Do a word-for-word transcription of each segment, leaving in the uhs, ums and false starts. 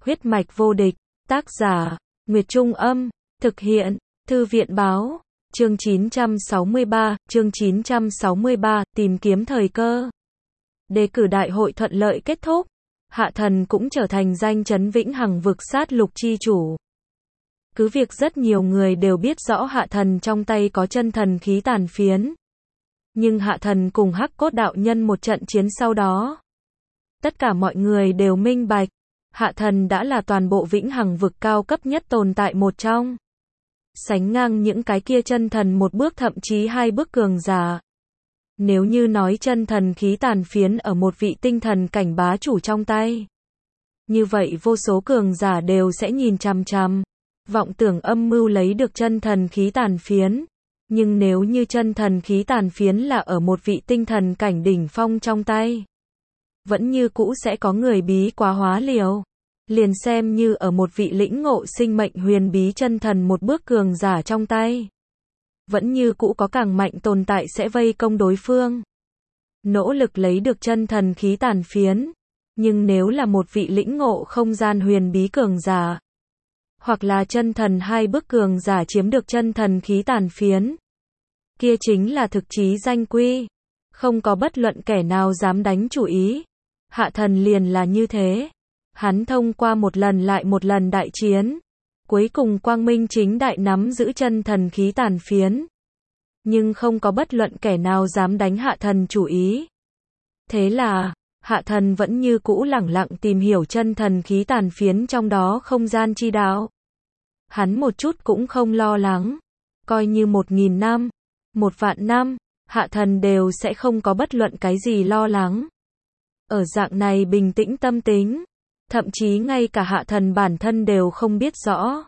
Huyết mạch vô địch, tác giả, Nguyệt Trung Âm, thực hiện, Thư viện Báo, chương chín trăm sáu mươi ba, chương chín trăm sáu mươi ba, tìm kiếm thời cơ. Đề cử đại hội thuận lợi kết thúc, Hạ Thần cũng trở thành danh chấn vĩnh hằng vực sát lục chi chủ. Cứ việc rất nhiều người đều biết rõ Hạ Thần trong tay có chân thần khí tàn phiến. Nhưng Hạ Thần cùng Hắc Cốt đạo nhân một trận chiến sau đó. Tất cả mọi người đều minh bạch, Hạ Thần đã là toàn bộ vĩnh hằng vực cao cấp nhất tồn tại một trong. Sánh ngang những cái kia chân thần một bước thậm chí hai bước cường giả. Nếu như nói chân thần khí tàn phiến ở một vị tinh thần cảnh bá chủ trong tay. Như vậy vô số cường giả đều sẽ nhìn chằm chằm, vọng tưởng âm mưu lấy được chân thần khí tàn phiến. Nhưng nếu như chân thần khí tàn phiến là ở một vị tinh thần cảnh đỉnh phong trong tay, vẫn như cũ sẽ có người bí quá hóa liều. Liền xem như ở một vị lĩnh ngộ sinh mệnh huyền bí chân thần một bước cường giả trong tay, vẫn như cũ có càng mạnh tồn tại sẽ vây công đối phương. Nỗ lực lấy được chân thần khí tàn phiến. Nhưng nếu là một vị lĩnh ngộ không gian huyền bí cường giả, hoặc là chân thần hai bước cường giả chiếm được chân thần khí tàn phiến, kia chính là thực chí danh quy. Không có bất luận kẻ nào dám đánh chủ ý. Hạ Thần liền là như thế. Hắn thông qua một lần lại một lần đại chiến, cuối cùng quang minh chính đại nắm giữ chân thần khí tàn phiến. Nhưng không có bất luận kẻ nào dám đánh Hạ Thần chủ ý. Thế là, Hạ Thần vẫn như cũ lẳng lặng tìm hiểu chân thần khí tàn phiến trong đó không gian chi đạo. Hắn một chút cũng không lo lắng. Coi như một nghìn năm, một vạn năm, Hạ Thần đều sẽ không có bất luận cái gì lo lắng. Ở dạng này bình tĩnh tâm tính, thậm chí ngay cả Hạ Thần bản thân đều không biết rõ.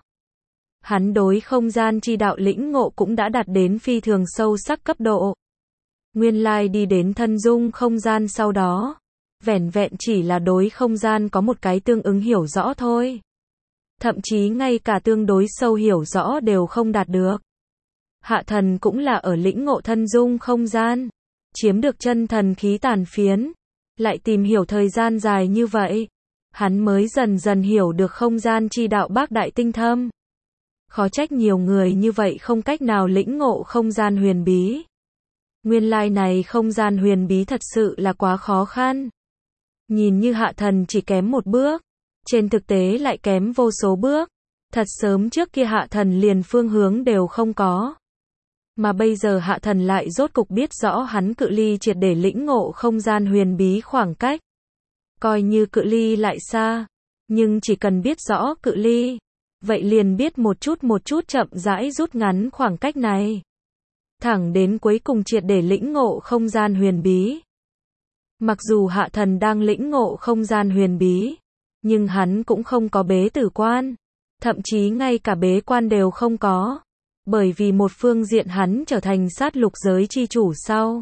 Hắn đối không gian chi đạo lĩnh ngộ cũng đã đạt đến phi thường sâu sắc cấp độ. Nguyên lai đi đến thân dung không gian sau đó, vẻn vẹn chỉ là đối không gian có một cái tương ứng hiểu rõ thôi. Thậm chí ngay cả tương đối sâu hiểu rõ đều không đạt được. Hạ Thần cũng là ở lĩnh ngộ thân dung không gian, chiếm được chân thần khí tàn phiến, lại tìm hiểu thời gian dài như vậy, hắn mới dần dần hiểu được không gian chi đạo bác đại tinh thâm. Khó trách nhiều người như vậy không cách nào lĩnh ngộ không gian huyền bí. Nguyên lai này không gian huyền bí thật sự là quá khó khăn. Nhìn như Hạ Thần chỉ kém một bước, trên thực tế lại kém vô số bước. Thật sớm trước kia Hạ Thần liền phương hướng đều không có. Mà bây giờ Hạ Thần lại rốt cục biết rõ hắn cự ly triệt để lĩnh ngộ không gian huyền bí khoảng cách. Coi như cự ly lại xa, nhưng chỉ cần biết rõ cự ly, vậy liền biết một chút một chút chậm rãi rút ngắn khoảng cách này. Thẳng đến cuối cùng triệt để lĩnh ngộ không gian huyền bí. Mặc dù Hạ Thần đang lĩnh ngộ không gian huyền bí, nhưng hắn cũng không có bế tử quan. Thậm chí ngay cả bế quan đều không có. Bởi vì một phương diện hắn trở thành sát lục giới chi chủ sau.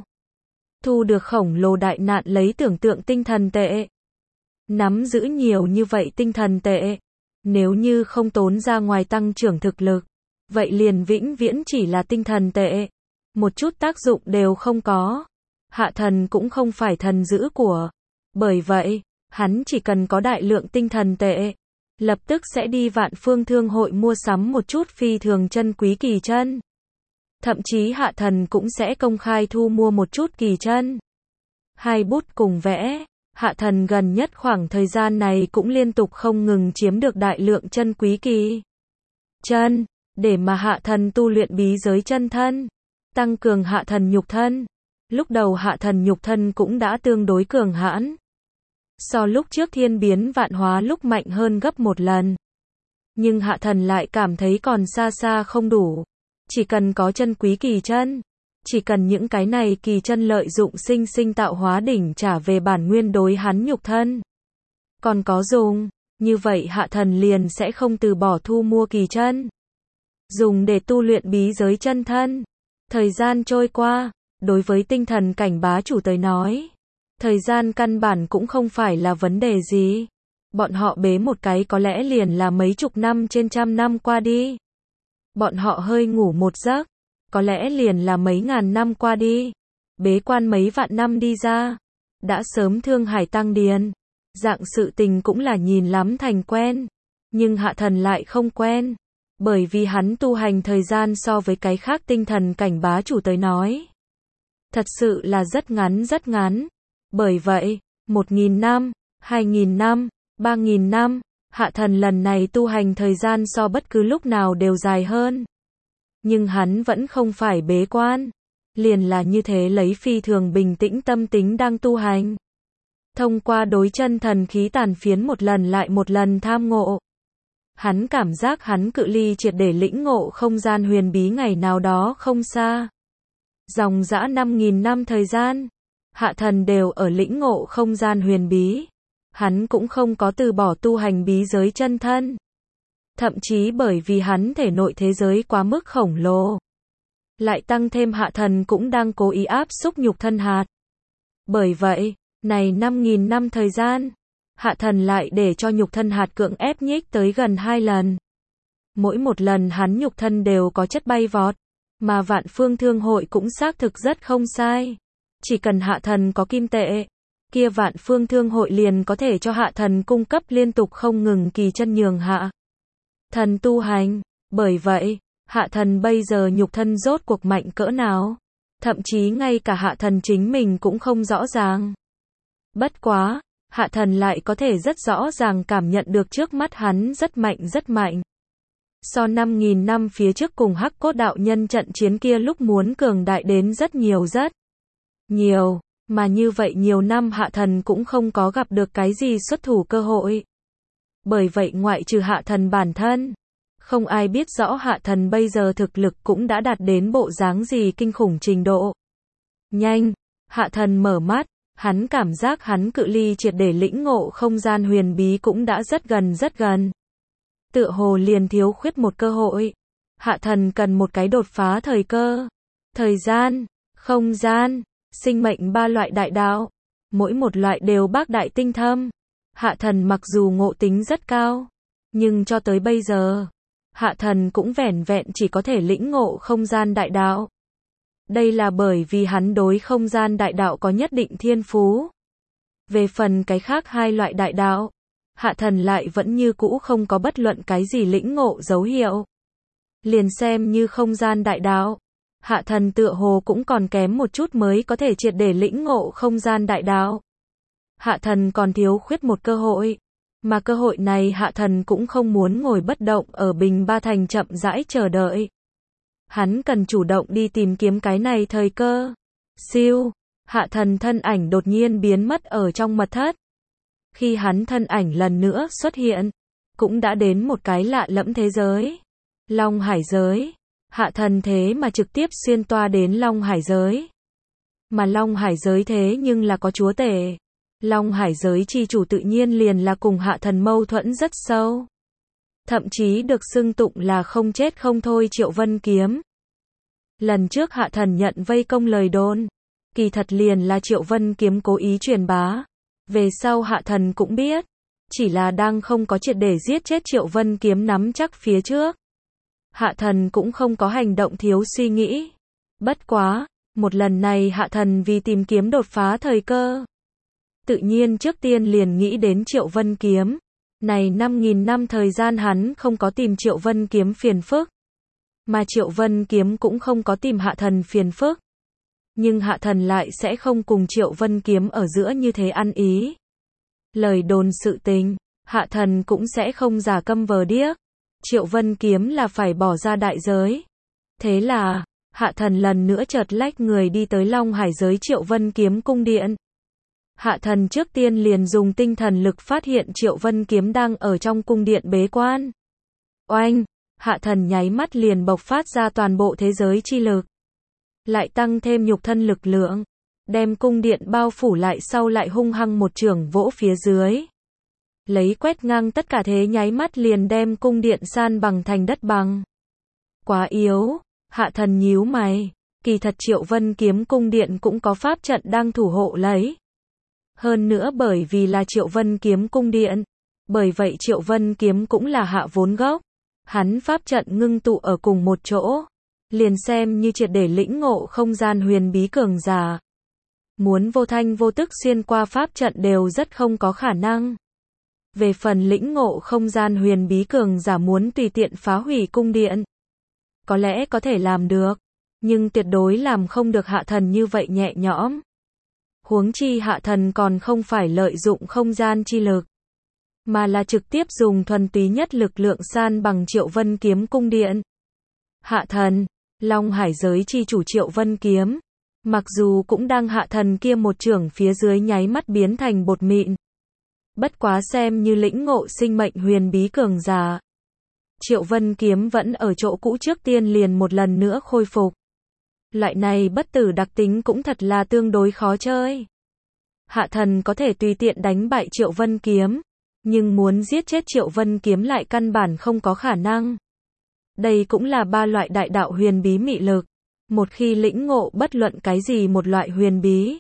Thu được khổng lồ đại nạn lấy tưởng tượng tinh thần tệ. Nắm giữ nhiều như vậy tinh thần tệ. Nếu như không tốn ra ngoài tăng trưởng thực lực, vậy liền vĩnh viễn chỉ là tinh thần tệ. Một chút tác dụng đều không có. Hạ Thần cũng không phải thần giữ của. Bởi vậy, hắn chỉ cần có đại lượng tinh thần tệ, lập tức sẽ đi vạn phương thương hội mua sắm một chút phi thường chân quý kỳ chân. Thậm chí Hạ Thần cũng sẽ công khai thu mua một chút kỳ chân. Hai bút cùng vẽ, Hạ Thần gần nhất khoảng thời gian này cũng liên tục không ngừng chiếm được đại lượng chân quý kỳ chân, để mà Hạ Thần tu luyện bí giới chân thân, tăng cường Hạ Thần nhục thân. Lúc đầu Hạ Thần nhục thân cũng đã tương đối cường hãn. So lúc trước thiên biến vạn hóa lúc mạnh hơn gấp một lần. Nhưng Hạ Thần lại cảm thấy còn xa xa không đủ. Chỉ cần có chân quý kỳ chân. Chỉ cần những cái này kỳ chân lợi dụng sinh sinh tạo hóa đỉnh trả về bản nguyên đối hắn nhục thân. Còn có dùng, như vậy Hạ Thần liền sẽ không từ bỏ thu mua kỳ chân. Dùng để tu luyện bí giới chân thân. Thời gian trôi qua, đối với tinh thần cảnh bá chủ tới nói, thời gian căn bản cũng không phải là vấn đề gì. Bọn họ bế một cái có lẽ liền là mấy chục năm trên trăm năm qua đi. Bọn họ hơi ngủ một giấc, có lẽ liền là mấy ngàn năm qua đi. Bế quan mấy vạn năm đi ra, đã sớm thương hải tăng điền. Dạng sự tình cũng là nhìn lắm thành quen. Nhưng Hạ Thần lại không quen. Bởi vì hắn tu hành thời gian so với cái khác tinh thần cảnh bá chủ tới nói. Thật sự là rất ngắn rất ngắn. Bởi vậy, một nghìn năm, hai nghìn năm, ba nghìn năm, Hạ Thần lần này tu hành thời gian so bất cứ lúc nào đều dài hơn. Nhưng hắn vẫn không phải bế quan. Liền là như thế lấy phi thường bình tĩnh tâm tính đang tu hành. Thông qua đối chân thần khí tàn phiến một lần lại một lần tham ngộ. Hắn cảm giác hắn cự ly triệt để lĩnh ngộ không gian huyền bí ngày nào đó không xa. Dòng dã năm nghìn năm thời gian, Hạ Thần đều ở lĩnh ngộ không gian huyền bí. Hắn cũng không có từ bỏ tu hành bí giới chân thân. Thậm chí bởi vì hắn thể nội thế giới quá mức khổng lồ. Lại tăng thêm Hạ Thần cũng đang cố ý áp xúc nhục thân hạt. Bởi vậy, này năm nghìn năm thời gian, Hạ Thần lại để cho nhục thân hạt cưỡng ép nhích tới gần hai lần. Mỗi một lần hắn nhục thân đều có chất bay vọt, mà Vạn Phương Thương Hội cũng xác thực rất không sai. Chỉ cần Hạ Thần có kim tệ, kia Vạn Phương Thương Hội liền có thể cho Hạ Thần cung cấp liên tục không ngừng kỳ chân nhường Hạ Thần tu hành. Bởi vậy, Hạ Thần bây giờ nhục thân rốt cuộc mạnh cỡ nào, thậm chí ngay cả Hạ Thần chính mình cũng không rõ ràng. Bất quá, Hạ Thần lại có thể rất rõ ràng cảm nhận được trước mắt hắn rất mạnh rất mạnh. So năm nghìn năm phía trước cùng Hắc Cốt đạo nhân trận chiến kia lúc muốn cường đại đến rất nhiều rất nhiều, mà như vậy nhiều năm Hạ Thần cũng không có gặp được cái gì xuất thủ cơ hội. Bởi vậy ngoại trừ Hạ Thần bản thân, không ai biết rõ Hạ Thần bây giờ thực lực cũng đã đạt đến bộ dáng gì kinh khủng trình độ. Nhanh, Hạ Thần mở mắt, hắn cảm giác hắn cự ly triệt để lĩnh ngộ không gian huyền bí cũng đã rất gần rất gần. Tựa hồ liền thiếu khuyết một cơ hội. Hạ Thần cần một cái đột phá thời cơ. Thời gian, không gian, sinh mệnh ba loại đại đạo. Mỗi một loại đều bác đại tinh thâm. Hạ Thần mặc dù ngộ tính rất cao, nhưng cho tới bây giờ, Hạ Thần cũng vẻn vẹn chỉ có thể lĩnh ngộ không gian đại đạo. Đây là bởi vì hắn đối không gian đại đạo có nhất định thiên phú. Về phần cái khác hai loại đại đạo, Hạ Thần lại vẫn như cũ không có bất luận cái gì lĩnh ngộ dấu hiệu. Liền xem như không gian đại đạo, Hạ Thần tựa hồ cũng còn kém một chút mới có thể triệt để lĩnh ngộ không gian đại đạo. Hạ Thần còn thiếu khuyết một cơ hội, mà cơ hội này Hạ Thần cũng không muốn ngồi bất động ở Bình Ba Thành chậm rãi chờ đợi. Hắn cần chủ động đi tìm kiếm cái này thời cơ. Siêu, Hạ Thần thân ảnh đột nhiên biến mất ở trong mật thất. Khi hắn thân ảnh lần nữa xuất hiện, cũng đã đến một cái lạ lẫm thế giới. Long Hải giới. Hạ Thần thế mà trực tiếp xuyên toa đến Long Hải giới. Mà Long Hải giới thế nhưng là có chúa tể. Long Hải giới chi chủ tự nhiên liền là cùng Hạ Thần mâu thuẫn rất sâu. Thậm chí được xưng tụng là không chết không thôi Triệu Vân Kiếm. Lần trước Hạ Thần nhận vây công lời đồn, kỳ thật liền là Triệu Vân Kiếm cố ý truyền bá. Về sau Hạ Thần cũng biết, chỉ là đang không có triệt để giết chết Triệu Vân Kiếm nắm chắc phía trước. Hạ Thần cũng không có hành động thiếu suy nghĩ. Bất quá, một lần này Hạ Thần vì tìm kiếm đột phá thời cơ, tự nhiên trước tiên liền nghĩ đến Triệu Vân Kiếm. Này năm nghìn năm thời gian hắn không có tìm Triệu Vân Kiếm phiền phức, mà Triệu Vân Kiếm cũng không có tìm Hạ Thần phiền phức. Nhưng Hạ Thần lại sẽ không cùng Triệu Vân Kiếm ở giữa như thế ăn ý. Lời đồn sự tình, Hạ Thần cũng sẽ không giả câm vờ điếc. Triệu Vân Kiếm là phải bỏ ra đại giới. Thế là, Hạ Thần lần nữa chợt lách người đi tới Long Hải giới Triệu Vân Kiếm cung điện. Hạ Thần trước tiên liền dùng tinh thần lực phát hiện Triệu Vân Kiếm đang ở trong cung điện bế quan. Oanh! Hạ Thần nháy mắt liền bộc phát ra toàn bộ thế giới chi lực. Lại tăng thêm nhục thân lực lượng. Đem cung điện bao phủ lại sau lại hung hăng một chưởng vỗ phía dưới. Lấy quét ngang tất cả thế nháy mắt liền đem cung điện san bằng thành đất bằng. Quá yếu, Hạ Thần nhíu mày. Kỳ thật Triệu Vân Kiếm cung điện cũng có pháp trận đang thủ hộ lấy. Hơn nữa bởi vì là Triệu Vân Kiếm cung điện, bởi vậy Triệu Vân Kiếm cũng là hạ vốn gốc. Hắn pháp trận ngưng tụ ở cùng một chỗ, liền xem như triệt để lĩnh ngộ không gian huyền bí cường giả. muốn vô thanh vô tức xuyên qua pháp trận đều rất không có khả năng. Về phần lĩnh ngộ không gian huyền bí cường giả muốn tùy tiện phá hủy cung điện, có lẽ có thể làm được, nhưng tuyệt đối làm không được Hạ Thần như vậy nhẹ nhõm. Huống chi Hạ Thần còn không phải lợi dụng không gian chi lực, mà là trực tiếp dùng thuần túy nhất lực lượng san bằng Triệu Vân Kiếm cung điện. Hạ Thần, Long Hải giới chi chủ Triệu Vân Kiếm, mặc dù cũng đang Hạ Thần kia một chưởng phía dưới nháy mắt biến thành bột mịn. Bất quá xem như lĩnh ngộ sinh mệnh huyền bí cường giả, Triệu Vân Kiếm vẫn ở chỗ cũ trước tiên liền một lần nữa khôi phục. Loại này bất tử đặc tính cũng thật là tương đối khó chơi. Hạ Thần có thể tùy tiện đánh bại Triệu Vân Kiếm, nhưng muốn giết chết Triệu Vân Kiếm lại căn bản không có khả năng. Đây cũng là ba loại đại đạo huyền bí mị lực. Một khi lĩnh ngộ bất luận cái gì một loại huyền bí,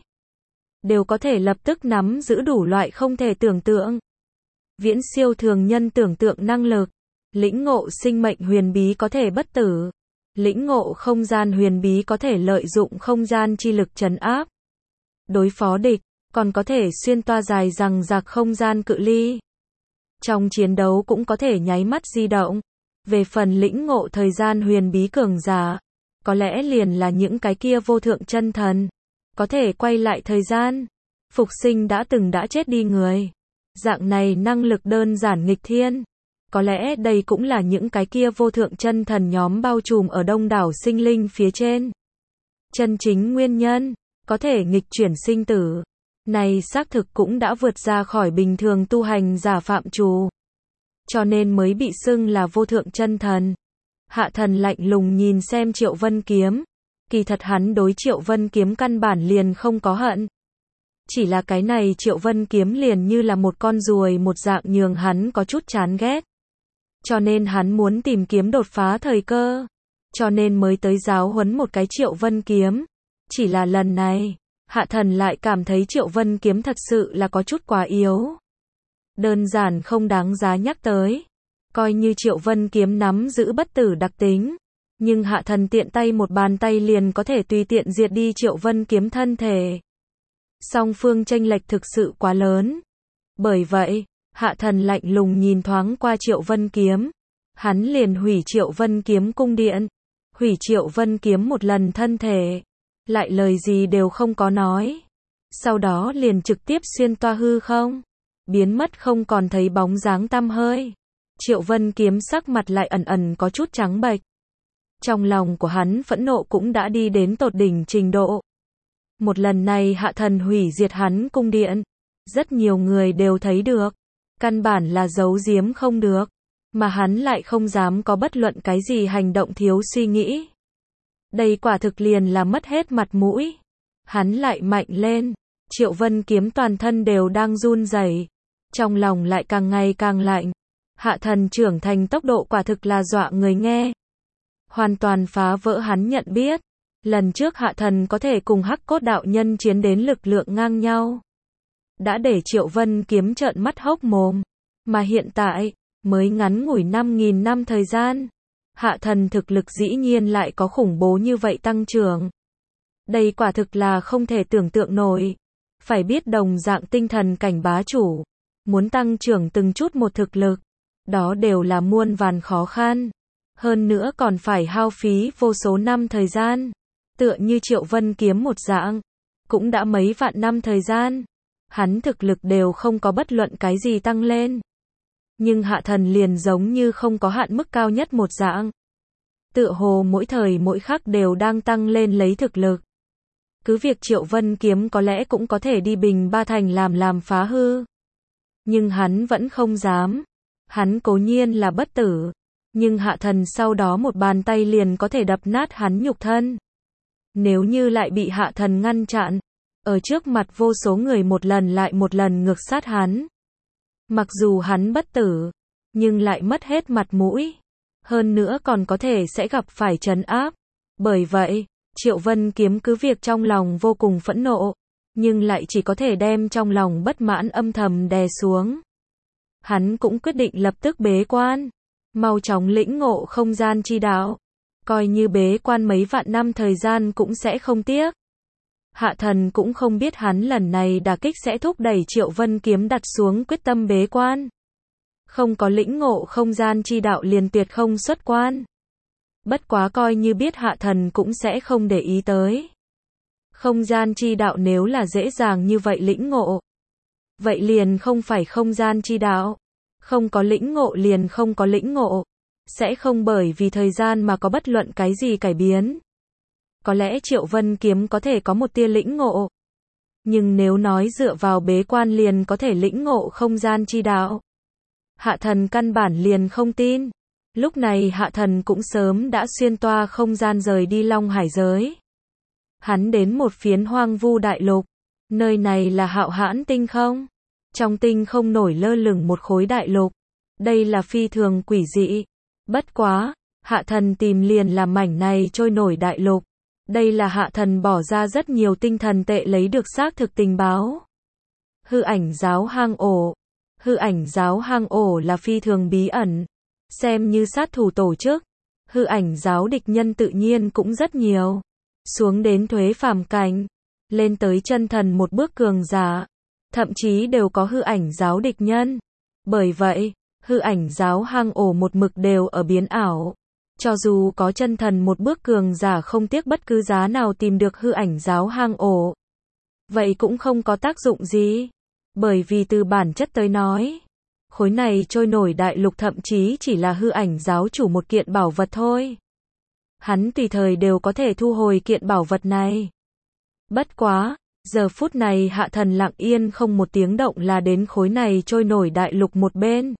đều có thể lập tức nắm giữ đủ loại không thể tưởng tượng, viễn siêu thường nhân tưởng tượng năng lực. Lĩnh ngộ sinh mệnh huyền bí có thể bất tử. Lĩnh ngộ không gian huyền bí có thể lợi dụng không gian chi lực trấn áp, đối phó địch, còn có thể xuyên toa dài rằng rạc không gian cự ly. Trong chiến đấu cũng có thể nháy mắt di động. Về phần lĩnh ngộ thời gian huyền bí cường giả, có lẽ liền là những cái kia vô thượng chân thần, có thể quay lại thời gian, phục sinh đã từng đã chết đi người. Dạng này năng lực đơn giản nghịch thiên. Có lẽ đây cũng là những cái kia vô thượng chân thần nhóm bao trùm ở đông đảo sinh linh phía trên. Chân chính nguyên nhân, có thể nghịch chuyển sinh tử. Này xác thực cũng đã vượt ra khỏi bình thường tu hành giả phạm trù. Cho nên mới bị xưng là vô thượng chân thần. Hạ Thần lạnh lùng nhìn xem Triệu Vân Kiếm. Kỳ thật hắn đối Triệu Vân Kiếm căn bản liền không có hận. Chỉ là cái này Triệu Vân Kiếm liền như là một con ruồi một dạng nhường hắn có chút chán ghét. Cho nên hắn muốn tìm kiếm đột phá thời cơ. Cho nên mới tới giáo huấn một cái Triệu Vân Kiếm. Chỉ là lần này, Hạ Thần lại cảm thấy Triệu Vân Kiếm thật sự là có chút quá yếu. Đơn giản không đáng giá nhắc tới. Coi như Triệu Vân Kiếm nắm giữ bất tử đặc tính, nhưng Hạ Thần tiện tay một bàn tay liền có thể tùy tiện diệt đi Triệu Vân Kiếm thân thể. Song phương chênh lệch thực sự quá lớn. Bởi vậy, Hạ Thần lạnh lùng nhìn thoáng qua Triệu Vân Kiếm. Hắn liền hủy Triệu Vân Kiếm cung điện, hủy Triệu Vân Kiếm một lần thân thể, lại lời gì đều không có nói. Sau đó liền trực tiếp xuyên toa hư không, biến mất không còn thấy bóng dáng tăm hơi. Triệu Vân Kiếm sắc mặt lại ẩn ẩn có chút trắng bệch. Trong lòng của hắn phẫn nộ cũng đã đi đến tột đỉnh trình độ. Một lần này Hạ Thần hủy diệt hắn cung điện, rất nhiều người đều thấy được, căn bản là giấu giếm không được, mà hắn lại không dám có bất luận cái gì hành động thiếu suy nghĩ. Đây quả thực liền là mất hết mặt mũi. Hắn lại mạnh lên, Triệu Vân Kiếm toàn thân đều đang run rẩy, trong lòng lại càng ngày càng lạnh. Hạ Thần trưởng thành tốc độ quả thực là dọa người nghe. Hoàn toàn phá vỡ hắn nhận biết. Lần trước Hạ Thần có thể cùng Hắc Cốt đạo nhân chiến đến lực lượng ngang nhau, đã để Triệu Vân Kiếm trợn mắt hốc mồm. Mà hiện tại, mới ngắn ngủi năm nghìn năm thời gian, Hạ Thần thực lực dĩ nhiên lại có khủng bố như vậy tăng trưởng. Đây quả thực là không thể tưởng tượng nổi. Phải biết đồng dạng tinh thần cảnh bá chủ, muốn tăng trưởng từng chút một thực lực, đó đều là muôn vàn khó khăn. Hơn nữa còn phải hao phí vô số năm thời gian. Tựa như Triệu Vân Kiếm một dạng, cũng đã mấy vạn năm thời gian, hắn thực lực đều không có bất luận cái gì tăng lên. Nhưng Hạ Thần liền giống như không có hạn mức cao nhất một dạng. Tựa hồ mỗi thời mỗi khắc đều đang tăng lên lấy thực lực. Cứ việc Triệu Vân Kiếm có lẽ cũng có thể đi bình ba thành làm làm phá hư. Nhưng hắn vẫn không dám. Hắn cố nhiên là bất tử, nhưng Hạ Thần sau đó một bàn tay liền có thể đập nát hắn nhục thân. Nếu như lại bị Hạ Thần ngăn chặn, ở trước mặt vô số người một lần lại một lần ngược sát hắn. Mặc dù hắn bất tử, nhưng lại mất hết mặt mũi. Hơn nữa còn có thể sẽ gặp phải trấn áp. Bởi vậy, Triệu Vân Kiếm cứ việc trong lòng vô cùng phẫn nộ, nhưng lại chỉ có thể đem trong lòng bất mãn âm thầm đè xuống. Hắn cũng quyết định lập tức bế quan, mau chóng lĩnh ngộ không gian chi đạo. Coi như bế quan mấy vạn năm thời gian cũng sẽ không tiếc. Hạ thần cũng không biết hắn lần này đả kích sẽ thúc đẩy Triệu Vân Kiếm đặt xuống quyết tâm bế quan. Không có lĩnh ngộ không gian chi đạo liền tuyệt không xuất quan. Bất quá coi như biết hạ thần cũng sẽ không để ý tới. Không gian chi đạo nếu là dễ dàng như vậy lĩnh ngộ, vậy liền không phải không gian chi đạo. Không có lĩnh ngộ liền không có lĩnh ngộ. Sẽ không bởi vì thời gian mà có bất luận cái gì cải biến. Có lẽ Triệu Vân Kiếm có thể có một tia lĩnh ngộ. Nhưng nếu nói dựa vào bế quan liền có thể lĩnh ngộ không gian chi đạo, hạ thần căn bản liền không tin. Lúc này hạ thần cũng sớm đã xuyên toa không gian rời đi Long Hải giới. Hắn đến một phiến hoang vu đại lục. Nơi này là Hạo Hãn tinh không. Trong tinh không nổi lơ lửng một khối đại lục. Đây là phi thường quỷ dị. Bất quá, hạ thần tìm liền là mảnh này trôi nổi đại lục. Đây là hạ thần bỏ ra rất nhiều tinh thần tệ lấy được xác thực tình báo. Hư ảnh giáo hang ổ. Hư ảnh giáo hang ổ là phi thường bí ẩn. Xem như sát thủ tổ chức. Hư ảnh giáo địch nhân tự nhiên cũng rất nhiều. Xuống đến thuế phàm cảnh. Lên tới chân thần một bước cường giả. Thậm chí đều có hư ảnh giáo địch nhân. Bởi vậy, hư ảnh giáo hang ổ một mực đều ở biến ảo. Cho dù có chân thần một bước cường giả không tiếc bất cứ giá nào tìm được hư ảnh giáo hang ổ, vậy cũng không có tác dụng gì. Bởi vì từ bản chất tới nói, khối này trôi nổi đại lục thậm chí chỉ là hư ảnh giáo chủ một kiện bảo vật thôi. Hắn tùy thời đều có thể thu hồi kiện bảo vật này. Bất quá, giờ phút này hạ thần lặng yên không một tiếng động là đến khối này trôi nổi đại lục một bên.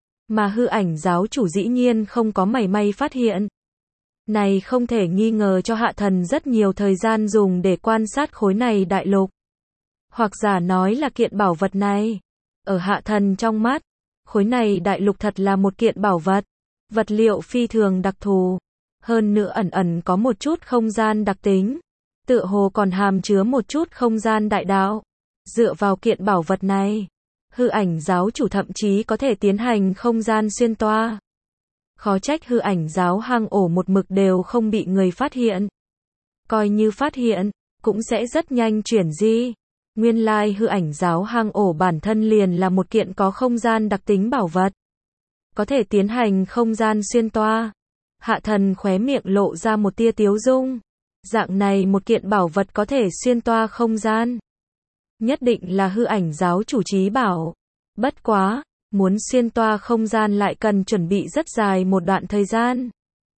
Mà hư ảnh giáo chủ dĩ nhiên không có mảy may phát hiện. Này không thể nghi ngờ cho hạ thần rất nhiều thời gian dùng để quan sát khối này đại lục. Hoặc giả nói là kiện bảo vật này. Ở hạ thần trong mắt, khối này đại lục thật là một kiện bảo vật. Vật liệu phi thường đặc thù. Hơn nữa ẩn ẩn có một chút không gian đặc tính. Tựa hồ còn hàm chứa một chút không gian đại đạo. Dựa vào kiện bảo vật này, hư ảnh giáo chủ thậm chí có thể tiến hành không gian xuyên toa. Khó trách hư ảnh giáo hang ổ một mực đều không bị người phát hiện. Coi như phát hiện, cũng sẽ rất nhanh chuyển di. Nguyên lai hư ảnh giáo hang ổ bản thân liền là một kiện có không gian đặc tính bảo vật. Có thể tiến hành không gian xuyên toa. Hạ thần khóe miệng lộ ra một tia tiếu dung. Dạng này một kiện bảo vật có thể xuyên toa không gian. Nhất định là hư ảnh giáo chủ trí bảo. Bất quá, muốn xuyên toa không gian lại cần chuẩn bị rất dài một đoạn thời gian.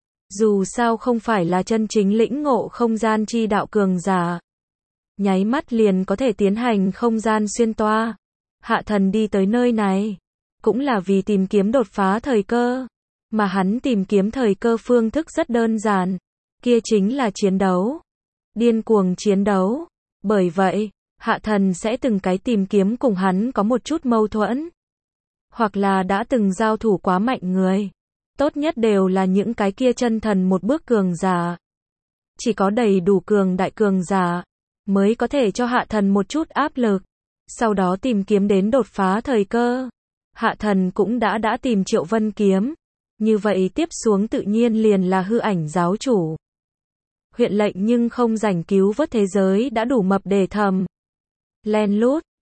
Dù sao không phải là chân chính lĩnh ngộ không gian chi đạo cường giả. Nháy mắt liền có thể tiến hành không gian xuyên toa. Hạ thần đi tới nơi này, cũng là vì tìm kiếm đột phá thời cơ. Mà hắn tìm kiếm thời cơ phương thức rất đơn giản. Kia chính là chiến đấu. Điên cuồng chiến đấu. Bởi vậy, hạ thần sẽ từng cái tìm kiếm cùng hắn có một chút mâu thuẫn. Hoặc là đã từng giao thủ quá mạnh người. Tốt nhất đều là những cái kia chân thần một bước cường giả. Chỉ có đầy đủ cường đại cường giả mới có thể cho hạ thần một chút áp lực. Sau đó tìm kiếm đến đột phá thời cơ. Hạ thần cũng đã đã tìm Triệu Vân Kiếm. Như vậy tiếp xuống tự nhiên liền là hư ảnh giáo chủ. Huyện lệnh nhưng không rảnh cứu vớt thế giới đã đủ mập để thầm. Len lút,